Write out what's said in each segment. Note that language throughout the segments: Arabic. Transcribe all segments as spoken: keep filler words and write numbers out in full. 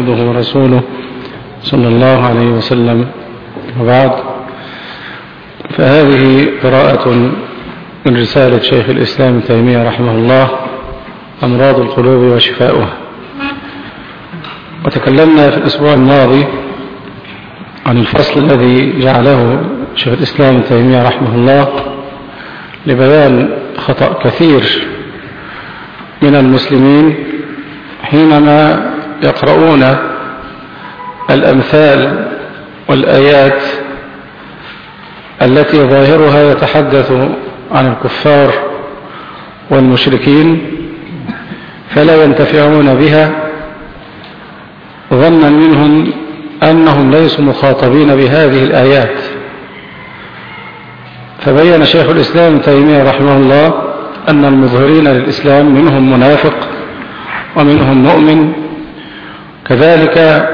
عبده ورسوله صلى الله عليه وسلم. وبعد، فهذه قراءة من رسالة شيخ الإسلام ابن تيمية رحمه الله، أمراض القلوب وشفاؤها. وتكلمنا في الأسبوع الماضي عن الفصل الذي جعله شيخ الإسلام ابن تيمية رحمه الله لبيان خطأ كثير من المسلمين حينما يقرؤون الأمثال والآيات التي ظاهرها يتحدث عن الكفار والمشركين، فلا ينتفعون بها ظنا منهم أنهم ليسوا مخاطبين بهذه الآيات. فبين شيخ الإسلام ابن تيمية رحمه الله أن المظهرين للإسلام منهم منافق ومنهم مؤمن، كذلك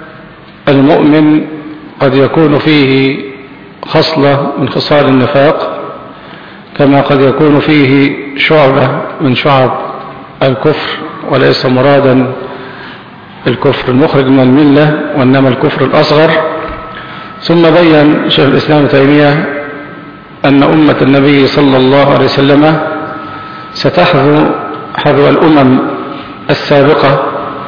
المؤمن قد يكون فيه خصلة من خصال النفاق، كما قد يكون فيه شعبة من شعب الكفر، وليس مرادا الكفر المخرج من الملة وإنما الكفر الأصغر. ثم بين شيخ الإسلام ابن تيمية أن أمة النبي صلى الله عليه وسلم ستحذو حذو الأمم السابقة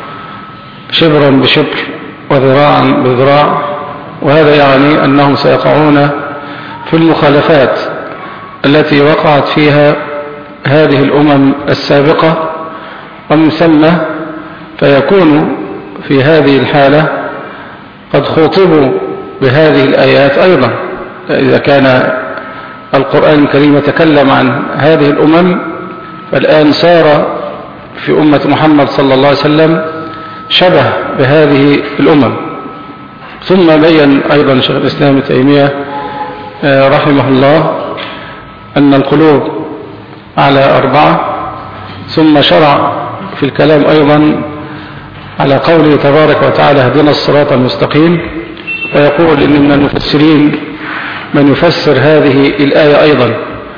شبرا بشبر وذراعا بذراع، وهذا يعني أنهم سيقعون في المخالفات التي وقعت فيها هذه الأمم السابقة، ومن ثم فيكون في هذه الحالة قد خوطبوا بهذه الآيات أيضا. إذا كان القرآن الكريم يتكلم عن هذه الأمم، فالآن صار في أمة محمد صلى الله عليه وسلم شبه بهذه الأمم. ثم بين أيضا شيخ الإسلام ابن تيمية رحمه الله أن القلوب على أربعة، ثم شرع في الكلام أيضا على قوله تبارك وتعالى اهدنا الصراط المستقيم، فيقول إن من المفسرين من يفسر هذه الآية أيضا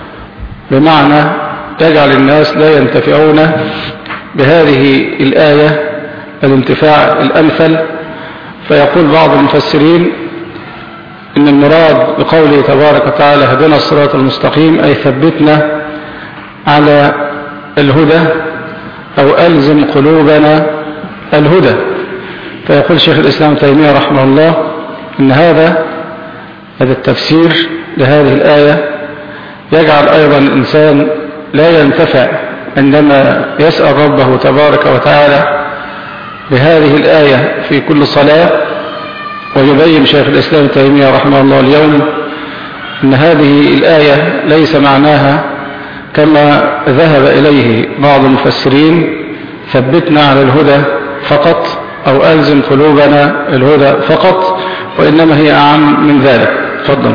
بمعنى يجعل الناس لا ينتفعون بهذه الآية الانتفاع الأمثل. فيقول بعض المفسرين إن المراد بقوله تبارك وتعالى اهدنا الصراط المستقيم أي ثبتنا على الهدى أو ألزم قلوبنا الهدى. فيقول شيخ الإسلام ابن تيمية رحمه الله إن هذا هذا التفسير لهذه الآية يجعل أيضا الإنسان لا ينتفع عندما يسأل ربه تبارك وتعالى بهذه الآية في كل صلاة. ويبين شيخ الإسلام ابن تيمية رحمه الله اليوم أن هذه الآية ليس معناها كما ذهب إليه بعض المفسرين ثبتنا على الهدى فقط أو ألزم قلوبنا الهدى فقط، وإنما هي أعم من ذلك. تفضل.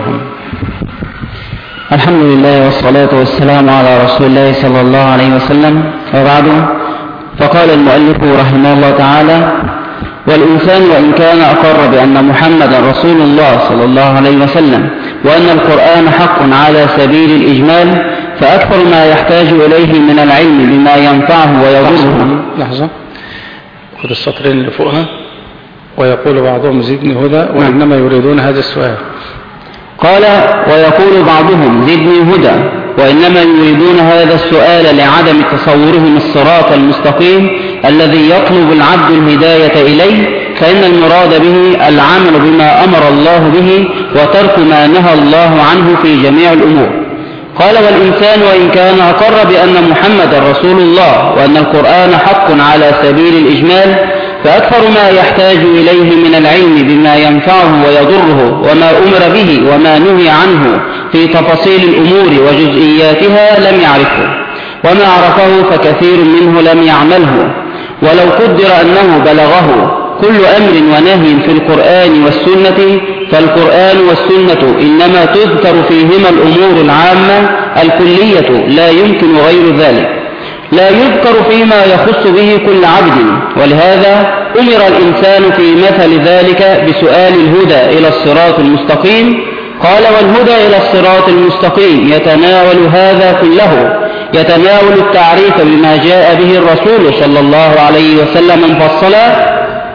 الحمد لله والصلاة والسلام على رسول الله صلى الله عليه وسلم، وبعد، فقال المؤلف رحمه الله تعالى: والإنسان وإن كان أقر بأن محمدا رسول الله صلى الله عليه وسلم وأن القرآن حق على سبيل الإجمال، فأكثر ما يحتاج إليه من العلم بما ينفعه ويضره. لحظة، خذ السطرين اللي فوقها. ويقول بعضهم زدني هدى وإنما يريدون هذا السؤال. قال: ويقول بعضهم زدني هدى وإنما يريدون هذا السؤال لعدم تصورهم الصراط المستقيم الذي يطلب العبد الهداية إليه، فإن المراد به العمل بما أمر الله به وترك ما نهى الله عنه في جميع الأمور. قال: والإنسان وإن كان أقر بأن محمد رسول الله وأن القرآن حق على سبيل الإجمال، فأكثر ما يحتاج إليه من العلم بما ينفعه ويضره وما أمر به وما نهي عنه في تفاصيل الأمور وجزئياتها لم يعرفه، وما عرفه فكثير منه لم يعمله. ولو قدر أنه بلغه كل أمر ونهي في القرآن والسنة، فالقرآن والسنة إنما تذكر فيهما الأمور العامة الكلية لا يمكن غير ذلك، لا يذكر فيما يخص به كل عبد. ولهذا أمر الإنسان في مثل ذلك بسؤال الهدى إلى الصراط المستقيم. قال: والهدى إلى الصراط المستقيم يتناول هذا كله، يتناول التعريف بما جاء به الرسول صلى الله عليه وسلم مفصلا،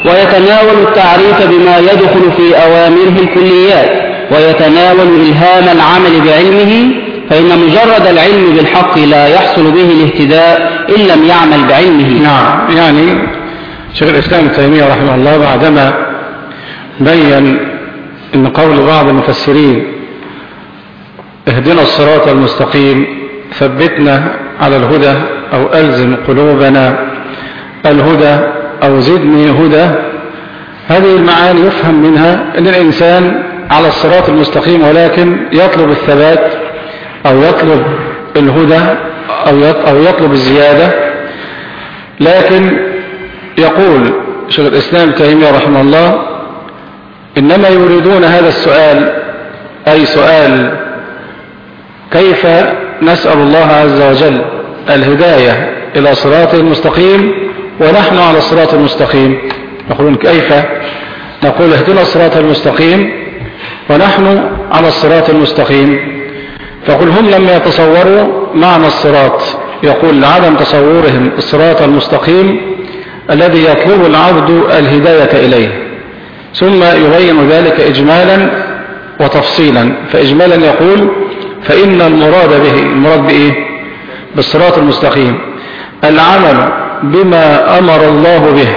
ويتناول التعريف بما يدخل في أوامره الكليات، ويتناول إلهام العمل بعلمه، فإن مجرد العلم بالحق لا يحصل به الاهتداء إن لم يعمل بعلمه. نعم، يعني شيخ الإسلام ابن تيمية رحمه الله بعدما بين أن قول بعض المفسرين اهدنا الصراط المستقيم، ثبتنا على الهدى، أو ألزم قلوبنا الهدى، أو زدني هدى، هذه المعاني يفهم منها أن الإنسان على الصراط المستقيم ولكن يطلب الثبات أو يطلب الهدى أو يطلب الزيادة. لكن يقول شيخ الإسلام تيمية رحمه الله إنما يريدون هذا السؤال، أي سؤال كيف نسأل الله عز وجل الهداية إلى صراط المستقيم ونحن على الصراط المستقيم. يقولون كيف نقول اهدنا الصراط المستقيم ونحن على الصراط المستقيم؟ فقل هم لم يتصوروا معنى الصراط، يقول لعدم تصورهم الصراط المستقيم الذي يطلب العبد الهداية إليه، ثم يبين ذلك إجمالا وتفصيلا. فإجمالا يقول فإن المراد به، المراد بإيه؟ بالصراط المستقيم العمل بما أمر الله به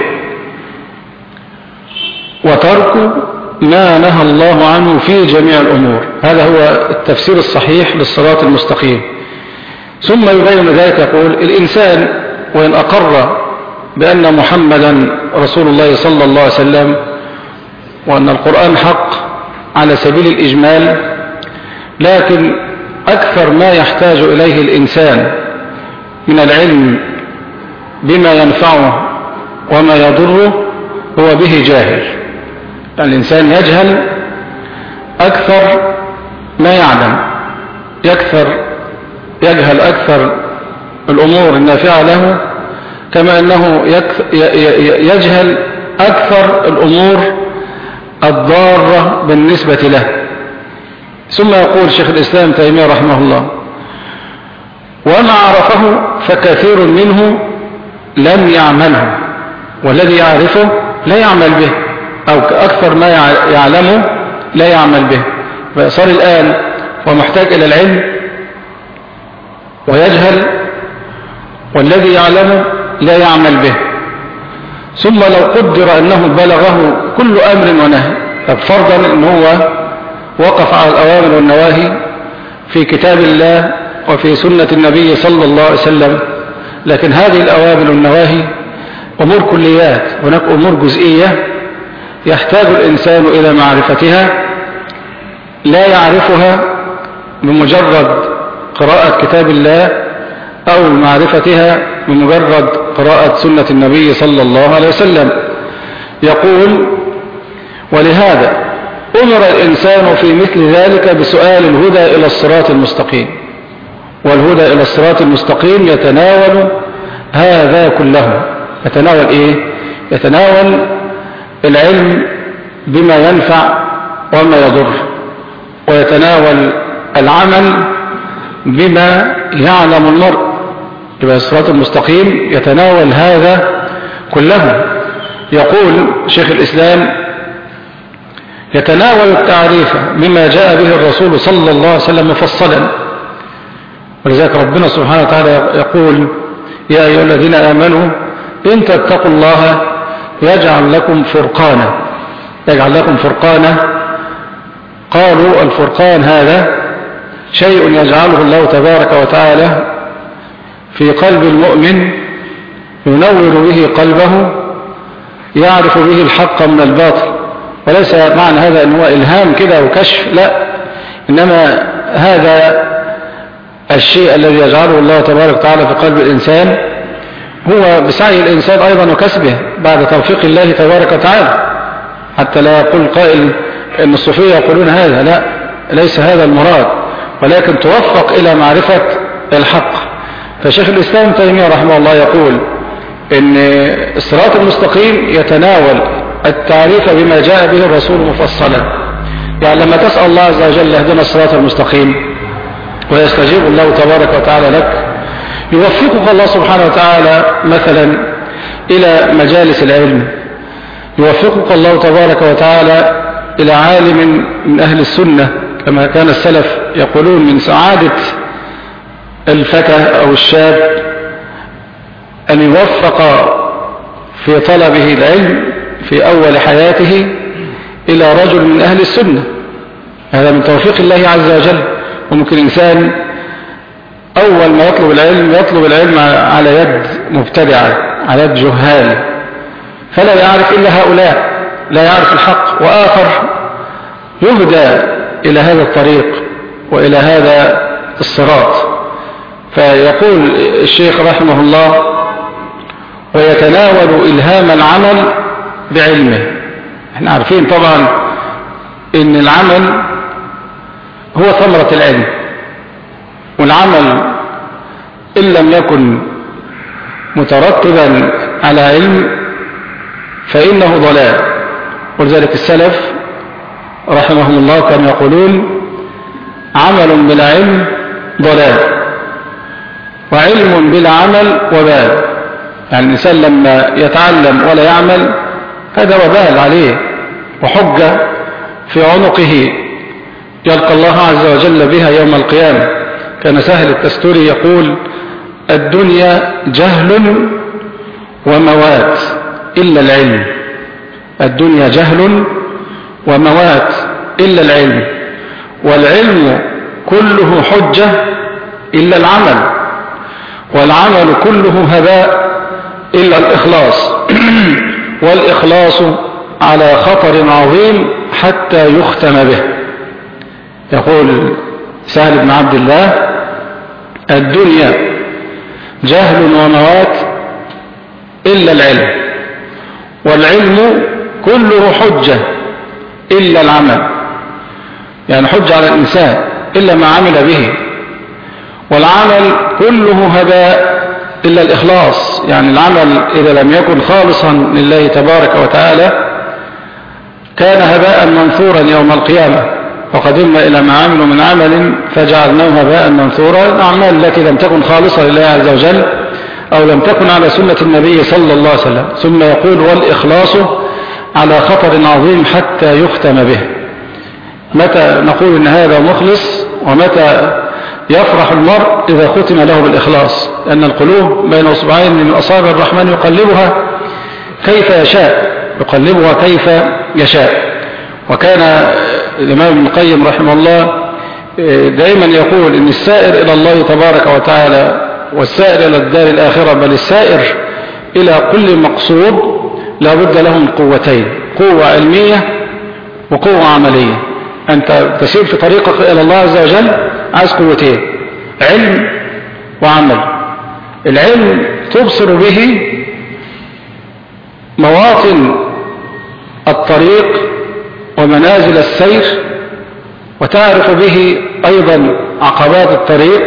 وترك ما نهى الله عنه في جميع الأمور. هذا هو التفسير الصحيح للصراط المستقيم. ثم يبين ذلك يقول الإنسان وإن أقر بأن محمدا رسول الله صلى الله عليه وسلم وأن القرآن حق على سبيل الإجمال، لكن أكثر ما يحتاج إليه الإنسان من العلم بما ينفعه وما يضره هو به جاهل. يعني الإنسان يجهل أكثر ما يعلم، يكثر يجهل أكثر الأمور النافعة له، كما أنه يجهل أكثر الأمور الضارة بالنسبة له. ثم يقول شيخ الإسلام تيمية رحمه الله وما عرفه فكثير منه لم يعمله، والذي يعرفه لا يعمل به، أو أكثر ما يعلمه لا يعمل به. فصار الآن ومحتاج إلى العلم ويجهل، والذي يعلمه لا يعمل به. ثم لو قدر أنه بلغه كل أمر ونهي، طب فرضا أنه هو وقف على الأوامر والنواهي في كتاب الله وفي سنة النبي صلى الله عليه وسلم، لكن هذه الأوامر والنواهي أمور كليات، هناك أمور جزئية يحتاج الإنسان إلى معرفتها، لا يعرفها بمجرد قراءة كتاب الله أو معرفتها بمجرد قراءة سنة النبي صلى الله عليه وسلم. يقول ولهذا أمر الإنسان في مثل ذلك بسؤال الهدى إلى الصراط المستقيم، والهدى إلى الصراط المستقيم يتناول هذا كله. يتناول إيه؟ يتناول العلم بما ينفع وما يضر، ويتناول العمل بما يعلم المرء. يبقى الصراط المستقيم يتناول هذا كله. يقول شيخ الإسلام يتناول التعريف بما جاء به الرسول صلى الله عليه وسلم مفصلا، ولذلك ربنا سبحانه وتعالى يقول يا أيها الذين آمنوا إن تتقوا الله يجعل لكم فرقانا. يجعل لكم فرقانا، قالوا الفرقان هذا شيء يجعله الله تبارك وتعالى في قلب المؤمن ينور به قلبه، يعرف به الحق من الباطل. وليس معنى هذا أنه إلهام كده وكشف، لا، إنما هذا الشيء الذي يجعله الله تبارك وتعالى في قلب الإنسان هو بسعي الإنسان أيضا وكسبه بعد توفيق الله تبارك وتعالى، حتى لا يقول قائل أن الصوفية يقولون هذا، لا، ليس هذا المراد، ولكن توفق إلى معرفة الحق. فشيخ الإسلام تيمية رحمه الله يقول إن الصراط المستقيم يتناول التعريف بما جاء به الرسول مفصلا. يعني لما تسأل الله عز وجل اهدنا الصراط المستقيم ويستجيب الله تبارك وتعالى لك، يوفقك الله سبحانه وتعالى مثلا إلى مجالس العلم، يوفقك الله تبارك وتعالى إلى عالم من أهل السنة، كما كان السلف يقولون من سعادة الفتى أو الشاب أن يوفق في طلبه العلم في أول حياته إلى رجل من أهل السنة. هذا من توفيق الله عز وجل. وممكن إنسان أول ما يطلب العلم يطلب العلم على يد مبتدعة، على يد جهال، فلا يعرف إلا هؤلاء، لا يعرف الحق، وآخر يهدى إلى هذا الطريق وإلى هذا الصراط. فيقول الشيخ رحمه الله: ويتناول إلهام العمل بعلمه. احنا عارفين طبعا ان العمل هو ثمرة العلم، والعمل إن لم يكن مترتبا على علم فإنه ضلال. ولذلك السلف رحمهم الله كانوا يقولون: عمل بلا علم ضلال، وعلم بلا عمل وبال. يعني الإنسان لما يتعلم ولا يعمل هذا وبال عليه وحجة في عنقه يلقى الله عز وجل بها يوم القيامة. كان سهل التستوري يقول: الدنيا جهل وموات إلا العلم. الدنيا جهل وموات إلا العلم، والعلم كله حجة إلا العمل، والعمل كله هباء إلا الإخلاص والإخلاص على خطر عظيم حتى يختم به. يقول سهل بن عبد الله: الدنيا جهل وموات إلا العلم، والعلم كله حجة إلا العمل. يعني حجة على الإنسان إلا ما عمل به، والعمل كله هباء إلا الإخلاص. يعني العمل إذا لم يكن خالصا لله تبارك وتعالى كان هباء منثورا يوم القيامة. وقدمنا إلى ما عملوا من عمل فجعلناه هباء منثورا. الأعمال التي لم تكن خالصة لله عز وجل أو لم تكن على سنة النبي صلى الله عليه وسلم. ثم يقول: والإخلاص على خطر عظيم حتى يختم به. متى نقول إن هذا مخلص؟ ومتى يفرح المرء إذا ختم له بالإخلاص؟ لأن القلوب بين أصبعين من أصابع الرحمن يقلبها كيف يشاء، يقلبها كيف يشاء. وكان الإمام ابن القيم رحمه الله دائما يقول إن السائر إلى الله تبارك وتعالى والسائر إلى الدار الآخرة، بل السائر إلى كل مقصود، لا بد له من قوتين: قوة علمية وقوة عملية. أنت تسير في طريقك إلى الله عز وجل عايز قوتين: علم وعمل. العلم تبصر به مواطن الطريق ومنازل السير، وتعرف به أيضا عقبات الطريق،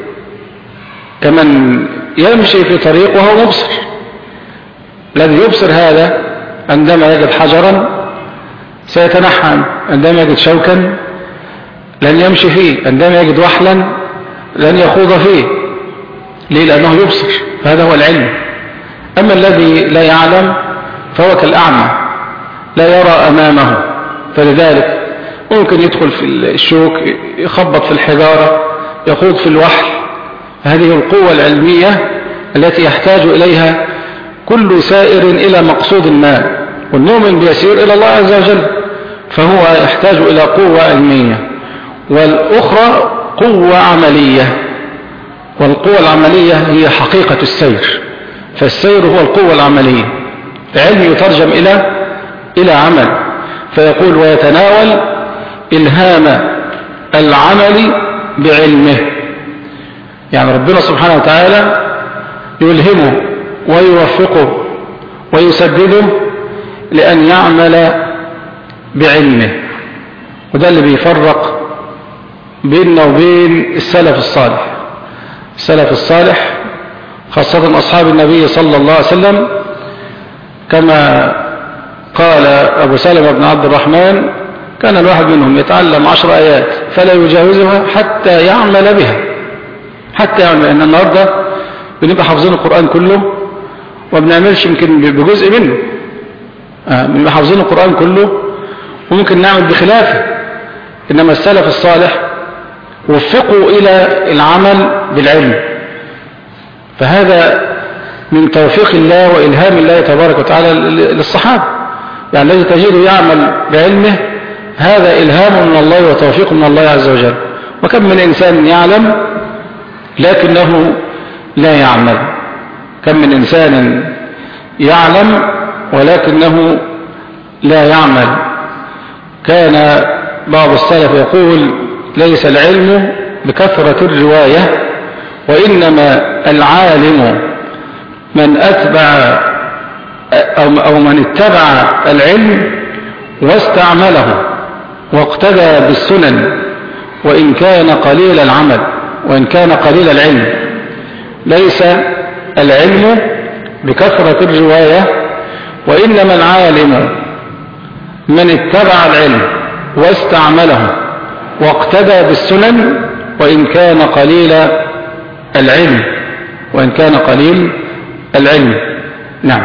كمن يمشي في طريق وهو مبصر. الذي يبصر هذا عندما يجد حجرا سيتنحى عنه، عندما يجد شوكا لن يمشي فيه، عندما يجد وحلا لن يخوض فيه. ليه؟ لأنه يبصر. فهذا هو العلم. أما الذي لا يعلم فهو كالأعمى لا يرى أمامه. فلذلك ممكن يدخل في الشوك، يخبط في الحجارة، يخوض في الوحل. هذه القوة العلمية التي يحتاج إليها كل سائر إلى مقصود ما. والمؤمن بيسير إلى الله عز وجل فهو يحتاج إلى قوة علمية، والأخرى قوة عملية. والقوة العملية هي حقيقة السير. فالسير هو القوة العملية. العلم يترجم إلى إلى عمل. فيقول: ويتناول إلهام العمل بعلمه. يعني ربنا سبحانه وتعالى يلهمه ويوفقه ويسدده لأن يعمل بعلمه. وده اللي بيفرق بيننا وبين السلف الصالح. السلف الصالح خاصة أصحاب النبي صلى الله عليه وسلم، كما قال أبو سلمة بن عبد الرحمن: كان الواحد منهم يتعلم عشر آيات فلا يجاوزها حتى يعمل بها. حتى يعمل. لأن النهاردة بنبقى حافظين القرآن كله وما بنعملش يمكن بجزء منه. من حافظين القرآن كله وممكن نعمل بخلافه، إنما السلف الصالح وفقوا إلى العمل بالعلم، فهذا من توفيق الله وإلهام الله تبارك وتعالى للصحابة. يعني الذي تجده يعمل بعلمه هذا إلهام من الله وتوفيق من الله عز وجل. وكم من إنسان يعلم لكنه لا يعمل، كم من إنسان يعلم ولكنه لا يعمل. كان بعض السلف يقول ليس العلم بكثرة الرواية، وإنما العالم من أتبع أو من اتبع العلم واستعمله واقتدى بالسنن وإن كان قليل العمل وإن كان قليل العلم. ليس العلم بكثرة الرواية، وإنما العالم من اتبع العلم واستعمله واقتدى بالسنن وإن كان قليل العلم وإن كان قليل العلم. نعم.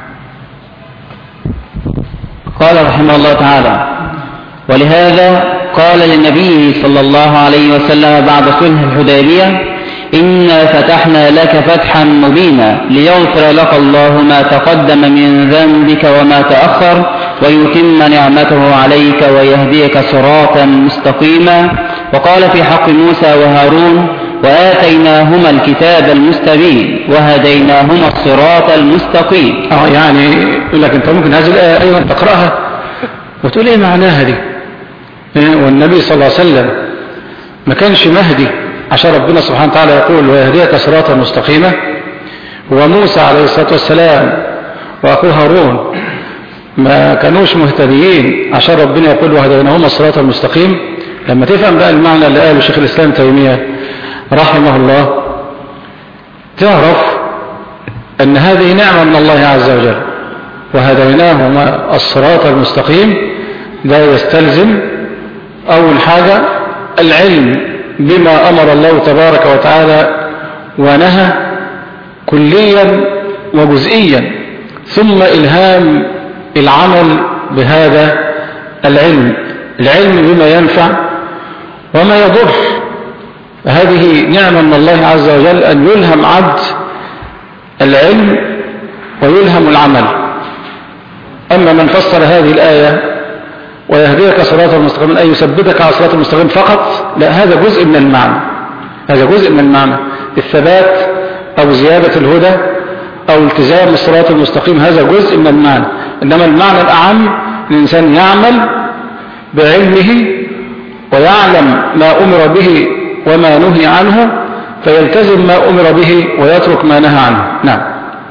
قال رحمه الله تعالى: ولهذا قال للنبي صلى الله عليه وسلم بعد صلح الحديبية: إنا فتحنا لك فتحا مبينا ليغفر لك الله ما تقدم من ذنبك وما تأخر ويتم نعمته عليك ويهديك صراطا مستقيما. وقال في حق موسى وهارون: وآتيناهما الكتاب المستبين وهديناهما الصراط المستقيم. اه يعني يقول لك انت ممكن هذه الآية أيضا تقرأها وتقول ايه معناها دي؟ والنبي صلى الله عليه وسلم ما كانش مهدي عشان ربنا سبحانه وتعالى يقول ويهديك صراطا مستقيما، وموسى عليه الصلاة والسلام وأخوه هارون ما كانوش مهتديين عشان ربنا يقول وهديناهما الصراط المستقيم. لما تفهم بقى المعنى اللي قاله شيخ الإسلام تيمية رحمه الله تعرف أن هذه نعمة من الله عز وجل. وهديناهما الصراط المستقيم ده يستلزم أول حاجة العلم بما أمر الله تبارك وتعالى ونهى كليا وجزئيا، ثم إلهام العمل بهذا العلم، العلم بما ينفع وما يضر. هذه نعمة من الله عز وجل أن يلهم عبد العلم ويلهم العمل. أما من فسر هذه الآية ويهديك صراط المستقيم أي يثبتك على صراط المستقيم فقط، لا، هذا جزء من المعنى، هذا جزء من المعنى الثبات أو زيادة الهدى أو التزام الصراط المستقيم، هذا جزء من المعنى. إنما المعنى الأعم الإنسان يعمل بعلمه ويعلم ما أمر به وما نهي عنه فيلتزم ما أمر به ويترك ما نهى عنه. نعم.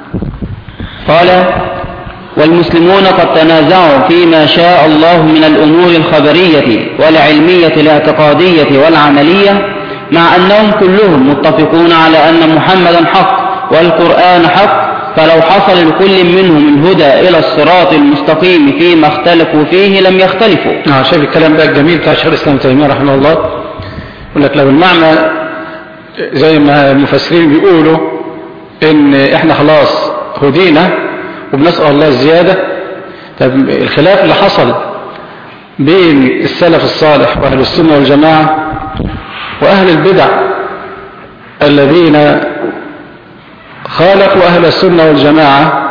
قال: والمسلمون قد تنازعوا فيما شاء الله من الأمور الخبرية والعلمية الاعتقادية والعملية، مع أنهم كلهم متفقون على أن محمدا حق والقرآن حق، فلو حصل لكل منهم الهدى إلى الصراط المستقيم فيما اختلفوا فيه لم يختلفوا. آه شايف الكلام بقى الجميل بتاع شيخ الإسلام تيمية رحمه الله، يقول لك لو المعنى زي ما المفسرين بيقولوا إن إحنا خلاص هدينا وبنسأل الله الزيادة، طب الخلاف اللي حصل بين السلف الصالح وأهل السنة والجماعة وأهل البدع الذين خالفوا أهل السنة والجماعة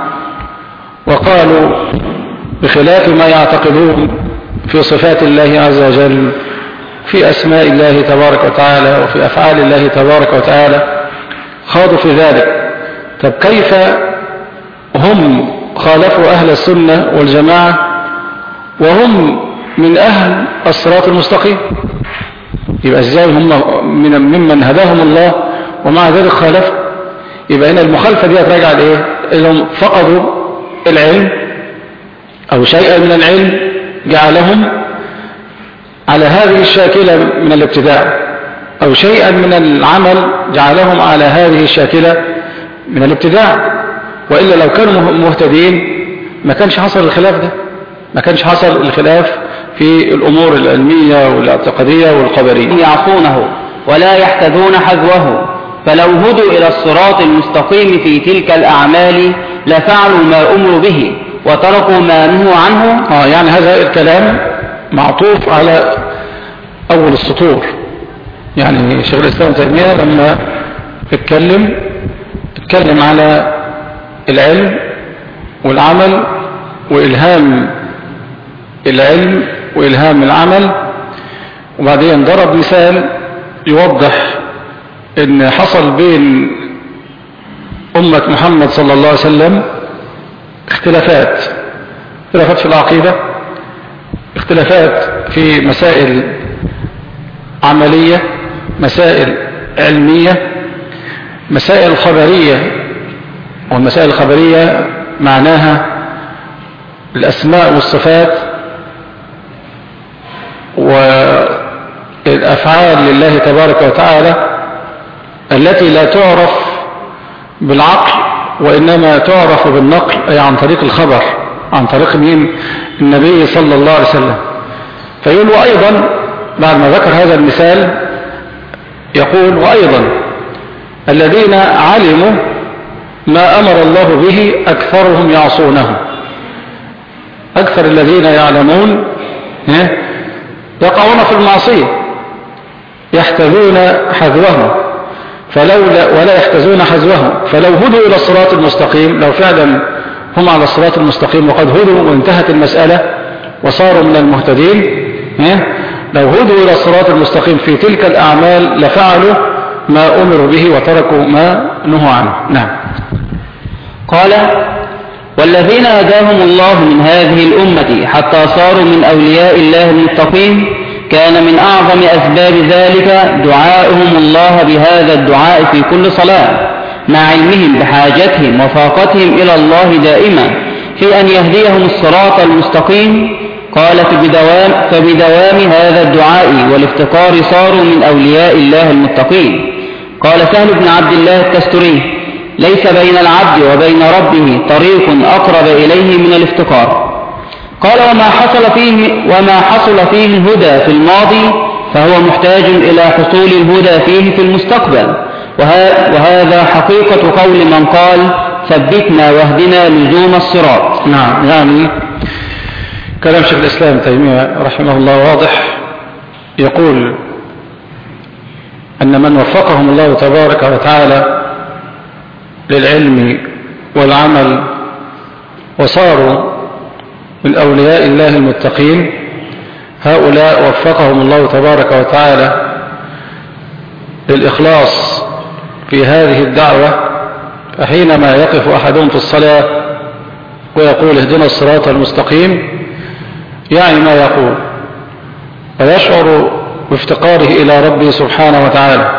وقالوا بخلاف ما يعتقدون في صفات الله عز وجل، في أسماء الله تبارك وتعالى وفي أفعال الله تبارك وتعالى، خاضوا في ذلك. طب كيف هم خالفوا أهل السنة والجماعة وهم من أهل الصراط المستقيم؟ يبقى ازاي هم من ممن هداهم الله ومع ذلك خالفوا؟ يبقى هنا المخالفة دي هتراجع لإيه؟ إنهم فقدوا العلم أو شيئا من العلم جعلهم على هذه الشاكلة من الابتداع، أو شيئا من العمل جعلهم على هذه الشاكلة من الابتداع. وإلا لو كانوا مهتدين ما كانش حصل الخلاف ده، ما كانش حصل الخلاف في الأمور العلمية والاعتقادية والخبرية. يعصونه ولا يحتذون حذوه، فلو هدوا إلى الصراط المستقيم في تلك الأعمال لفعلوا ما أمروا به وتركوا ما نهوا عنه. آه يعني هذا الكلام معطوف على أول السطور. يعني شيخ الإسلام تيمية لما اتكلم اتكلم على العلم والعمل وإلهام العلم وإلهام العمل، وبعدين ضرب مثال يوضح ان حصل بين أمة محمد صلى الله عليه وسلم اختلافات اختلافات في العقيدة، اختلافات في مسائل عملية، مسائل علمية، مسائل خبرية. والمسائل الخبرية معناها الأسماء والصفات والأفعال لله تبارك وتعالى التي لا تعرف بالعقل وإنما تعرف بالنقل، أي عن طريق الخبر، عن طريق مين؟ النبي صلى الله عليه وسلم. فيقول وأيضا بعد ما ذكر هذا المثال يقول وأيضا الذين علموا ما أمر الله به أكثرهم يعصونه. أكثر الذين يعلمون يقعون في المعصية يحتذون حذوهم فلولا ولا يحتذون حذوهم فلو هدوا إلى الصراط المستقيم، لو فعلا هم على الصراط المستقيم وقد هدوا وانتهت المسألة وصاروا من المهتدين، لو هدوا إلى الصراط المستقيم في تلك الأعمال لفعلوا ما أمروا به وتركوا ما نهوا عنه. نعم. قال والذين هداهم الله من هذه الأمة حتى صاروا من أولياء الله المتقين كان من أعظم أسباب ذلك دعاؤهم الله بهذا الدعاء في كل صلاة، مع علمهم بحاجتهم وفاقتهم إلى الله دائما في أن يهديهم الصراط المستقيم. قال فبدوام, فبدوام هذا الدعاء والافتقار صاروا من أولياء الله المتقين. قال سهل بن عبد الله التستري ليس بين العبد وبين ربه طريق أقرب إليه من الافتقار. قال وما حصل فيه, وما حصل فيه الهدى في الماضي فهو محتاج إلى حصول الهدى فيه في المستقبل، وهذا حقيقة قول من قال ثبتنا واهدنا لزوم الصراط. نعم. يعني كلام شيخ الإسلام تيمية رحمه الله واضح، يقول أن من وفقهم الله تبارك وتعالى للعلم والعمل وصاروا من أولياء الله المتقين، هؤلاء وفقهم الله تبارك وتعالى للإخلاص في هذه الدعوة. فحينما يقف أحدهم في الصلاة ويقول اهدنا الصراط المستقيم يعني ما يقول، ويشعر بافتقاره إلى ربه سبحانه وتعالى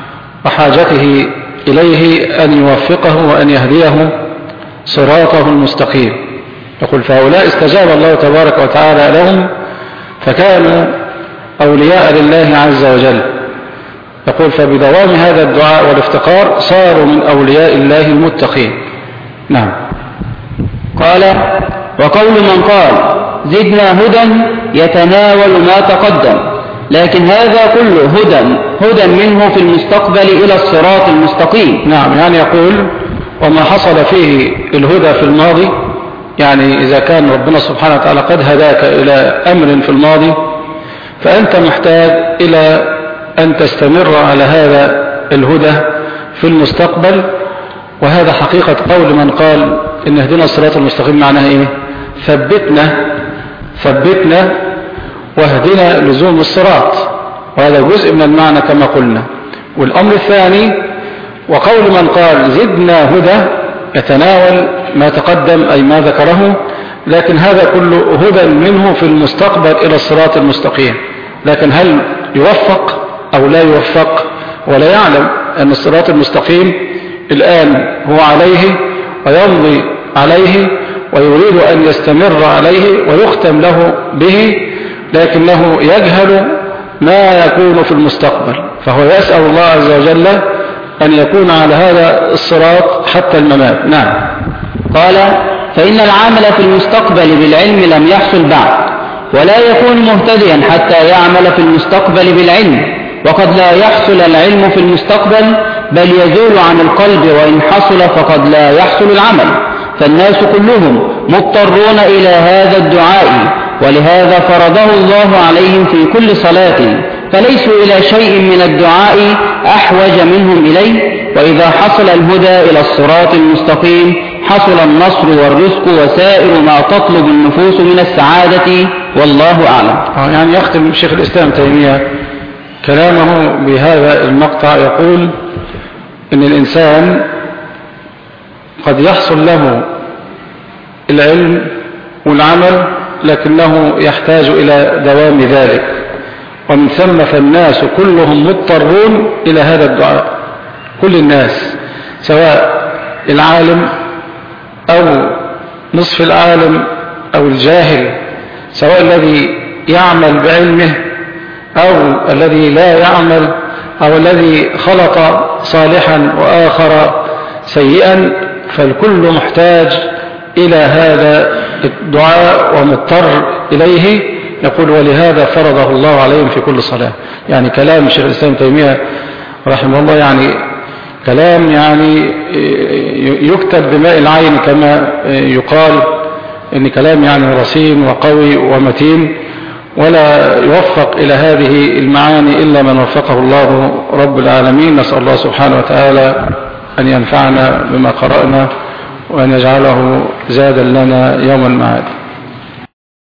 وحاجته إليه أن يوفقه وأن يهديه صراطه المستقيم. يقول فهؤلاء استجاب الله تبارك وتعالى لهم فكانوا أولياء لله عز وجل. يقول فبدوام هذا الدعاء والافتقار صاروا من أولياء الله المتقين. نعم. قال وقول من قال زدنا هدى يتناول ما تقدم، لكن هذا كله هدى هدى منه في المستقبل إلى الصراط المستقيم. نعم. يعني يقول وما حصل فيه الهدى في الماضي، يعني إذا كان ربنا سبحانه وتعالى قد هداك إلى أمر في الماضي فأنت محتاج إلى أن تستمر على هذا الهدى في المستقبل. وهذا حقيقة قول من قال إن اهدنا الصراط المستقيم معناها إيه؟ ثبتنا ثبتنا واهدنا لزوم الصراط، وهذا جزء من المعنى كما قلنا. والأمر الثاني وقول من قال زدنا هدى يتناول ما تقدم أي ما ذكره، لكن هذا كله هدى منه في المستقبل إلى الصراط المستقيم. لكن هل يوفق أو لا يوفق ولا يعلم أن الصراط المستقيم الآن هو عليه ويمضي عليه ويريد أن يستمر عليه ويختم له به، لكنه يجهل ما يكون في المستقبل، فهو يسأل الله عز وجل أن يكون على هذا الصراط حتى الممات. نعم. قال فإن العمل في المستقبل بالعلم لم يحصل بعد، ولا يكون مهتديا حتى يعمل في المستقبل بالعلم، وقد لا يحصل العلم في المستقبل بل يزول عن القلب، وإن حصل فقد لا يحصل العمل. فالناس كلهم مضطرون إلى هذا الدعاء، ولهذا فرضه الله عليهم في كل صلاة، فليسوا إلى شيء من الدعاء أحوج منهم إليه. وإذا حصل الهدى إلى الصراط المستقيم حصل النصر والرزق وسائر ما تطلب النفوس من السعادة، والله أعلم. يعني يختم شيخ الإسلام تيمية كلامه بهذا المقطع، يقول إن الإنسان قد يحصل له العلم والعمل لكنه يحتاج إلى دوام ذلك، ومن ثم فالناس كلهم مضطرون إلى هذا الدعاء، كل الناس سواء العالم أو نصف العالم أو الجاهل، سواء الذي يعمل بعلمه أو الذي لا يعمل أو الذي خلق صالحا وآخر سيئا، فالكل محتاج إلى هذا الدعاء ومضطر إليه. يقول ولهذا فرضه الله عليهم في كل صلاة. يعني كلام شيخ الإسلام تيمية رحمه الله يعني كلام يعني يكتب بماء العين كما يقال، إن كلام يعني رصين وقوي ومتين، ولا يوفق إلى هذه المعاني إلا من وفقه الله رب العالمين. نسأل الله سبحانه وتعالى أن ينفعنا بما قرأنا وأن يجعله زادا لنا يوم المعاد.